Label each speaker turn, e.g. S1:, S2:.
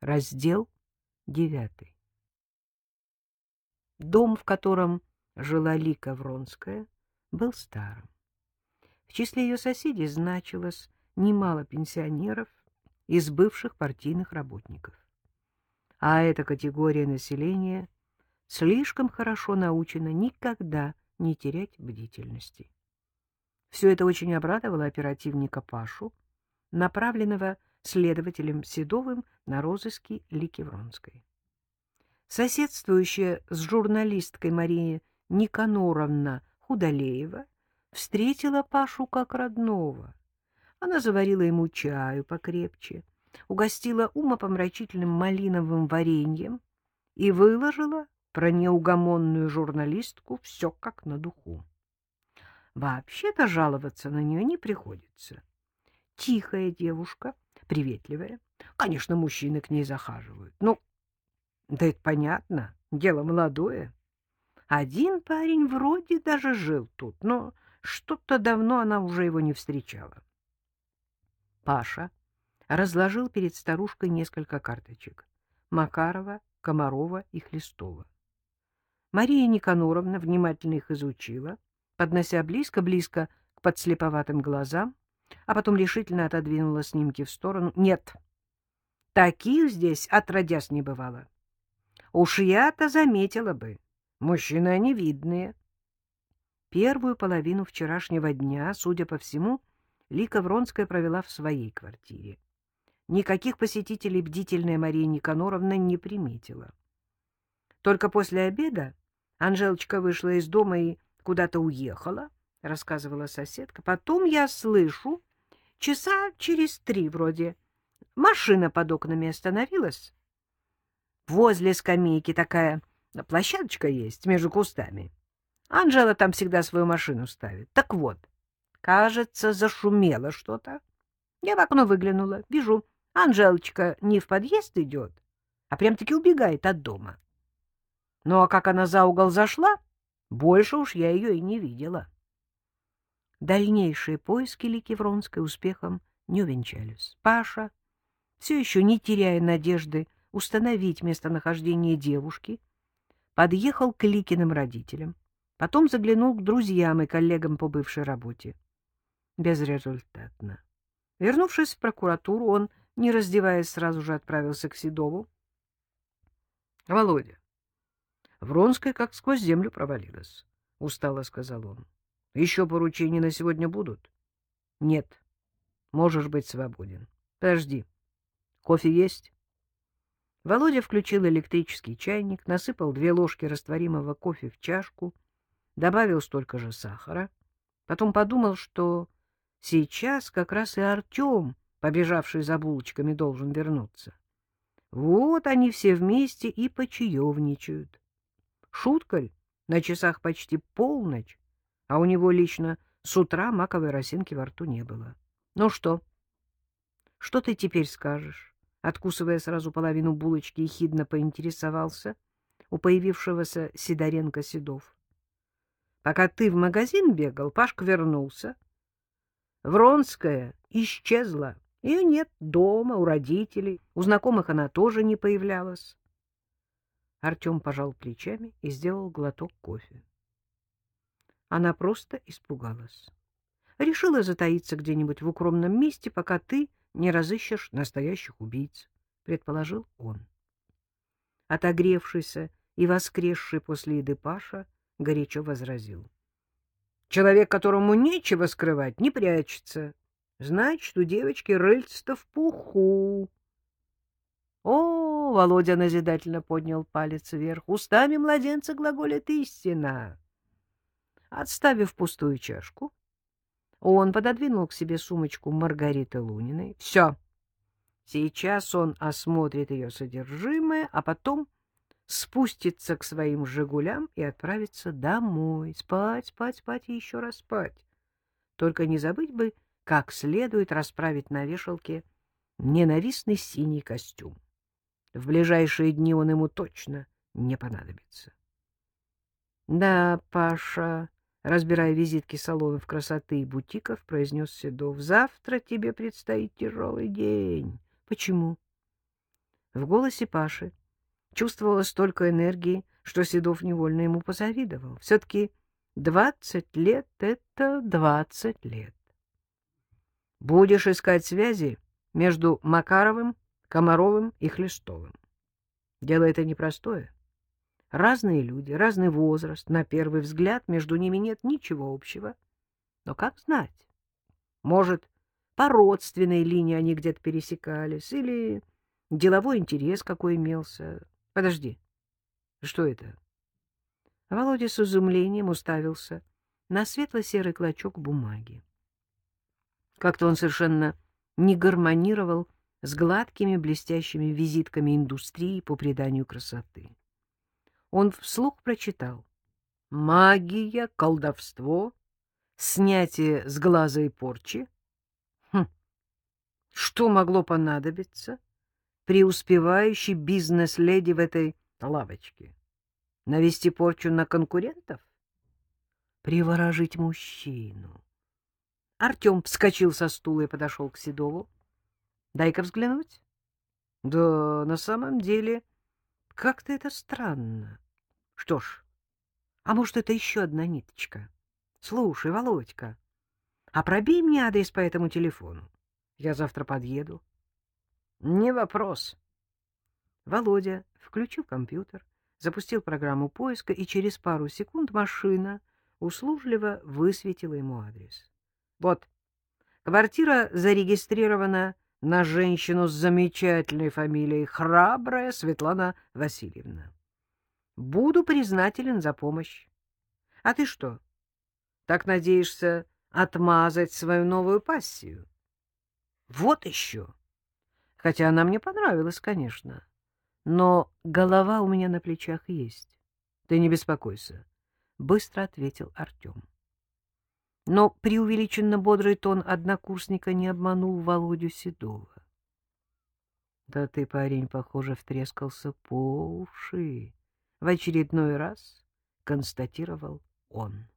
S1: Раздел 9. Дом, в котором жила Лика Вронская, был старым. В числе ее соседей значилось немало пенсионеров из бывших партийных работников. А эта категория населения слишком хорошо научена никогда не терять бдительности. Все это очень обрадовало оперативника Пашу, направленного следователем Седовым на розыски Лики Вронской. Соседствующая с журналисткой Мария Никаноровна Худолеева встретила Пашу как родного. Она заварила ему чаю покрепче, угостила умопомрачительным малиновым вареньем и выложила про неугомонную журналистку все как на духу. Вообще-то жаловаться на нее не приходится. Тихая девушка, приветливая. Конечно, мужчины к ней захаживают. Ну, да это понятно, дело молодое. Один парень вроде даже жил тут, но что-то давно она уже его не встречала. Паша разложил перед старушкой несколько карточек: Макарова, Комарова и Хлестова. Мария Никаноровна внимательно их изучила, поднося близко-близко к подслеповатым глазам, а потом решительно отодвинула снимки в сторону. Нет, таких здесь отродясь не бывало. Уж я-то заметила бы. Мужчины они видные. Первую половину вчерашнего дня, судя по всему, Лика Вронская провела в своей квартире. Никаких посетителей бдительная Мария Никаноровна не приметила. Только после обеда Анжелочка вышла из дома и куда-то уехала, рассказывала соседка. Потом я слышу, часа через 3 вроде, машина под окнами остановилась. Возле скамейки такая площадочка есть между кустами. Анжела там всегда свою машину ставит. Так вот, кажется, зашумело что-то. Я в окно выглянула, вижу, Анжелочка не в подъезд идет, а прям-таки убегает от дома. Ну, а как она за угол зашла, больше уж я ее и не видела. Дальнейшие поиски Лики Вронской успехом не увенчались. Паша, все еще не теряя надежды установить местонахождение девушки, подъехал к Ликиным родителям, потом заглянул к друзьям и коллегам по бывшей работе. Безрезультатно. Вернувшись в прокуратуру, он, не раздеваясь, сразу же отправился к Седову. — Володя, Вронская как сквозь землю провалилась, — устало сказал он. — Еще поручения на сегодня будут? — Нет. Можешь быть свободен. Подожди. Кофе есть? Володя включил электрический чайник, насыпал 2 ложки растворимого кофе в чашку, добавил столько же сахара. Потом подумал, что сейчас как раз и Артем, побежавший за булочками, должен вернуться. Вот они все вместе и почаевничают. Шутка ли, на часах почти полночь, а у него лично с утра маковой росинки во рту не было. Ну что? Что ты теперь скажешь? Откусывая сразу половину булочки, ехидно поинтересовался у появившегося Сидоренко Седов. Пока ты в магазин бегал, Пашка вернулся. Вронская исчезла. Ее нет дома, у родителей. У знакомых она тоже не появлялась. Артем пожал плечами и сделал глоток кофе. Она просто испугалась. Решила затаиться где-нибудь в укромном месте, пока ты не разыщешь настоящих убийц, предположил он. Отогревшийся и воскресший после еды Паша горячо возразил. Человек, которому нечего скрывать, не прячется. Значит, у девочки рыльце-то в пуху. О, Володя назидательно поднял палец вверх. Устами младенца глаголит истина. Отставив пустую чашку, он пододвинул к себе сумочку Маргариты Луниной. Все. Сейчас он осмотрит ее содержимое, а потом спустится к своим «Жигулям» и отправится домой. Спать, спать, спать и еще раз спать. Только не забыть бы, как следует расправить на вешалке ненавистный синий костюм. В ближайшие дни он ему точно не понадобится. Да, Паша, разбирая визитки салонов красоты и бутиков, произнес Седов, завтра тебе предстоит тяжелый день. Почему? В голосе Паши чувствовалось столько энергии, что Седов невольно ему позавидовал. Все-таки 20 лет — это 20 лет. Будешь искать связи между Макаровым, Комаровым и Хлестовым. Дело это непростое. Разные люди, разный возраст. На первый взгляд между ними нет ничего общего. Но как знать? Может, по родственной линии они где-то пересекались, или деловой интерес какой имелся. Подожди, что это? Володя с изумлением уставился на светло-серый клочок бумаги. Как-то он совершенно не гармонировал с гладкими блестящими визитками индустрии по приданию красоты. Он вслух прочитал: «Магия, колдовство, снятие с глаза и порчи». Хм, что могло понадобиться преуспевающей бизнес-леди в этой лавочке? Навести порчу на конкурентов? Приворожить мужчину? Артем вскочил со стула и подошел к Седову. — Дай-ка взглянуть. — Да, на самом деле, как-то это странно. Что ж, а может, это еще одна ниточка? Слушай, Володька, а пробей мне адрес по этому телефону. Я завтра подъеду. — Не вопрос. Володя включил компьютер, запустил программу поиска, и через пару секунд машина услужливо высветила ему адрес. Вот, квартира зарегистрирована на женщину с замечательной фамилией Храбрая Светлана Васильевна. Буду признателен за помощь. А ты что, так надеешься отмазать свою новую пассию? Вот еще. Хотя она мне понравилась, конечно. Но голова у меня на плечах есть. Ты не беспокойся, — быстро ответил Артем. Но преувеличенно бодрый тон однокурсника не обманул Володю Седова. — Да ты, парень, похоже, втрескался по уши, — в очередной раз констатировал он.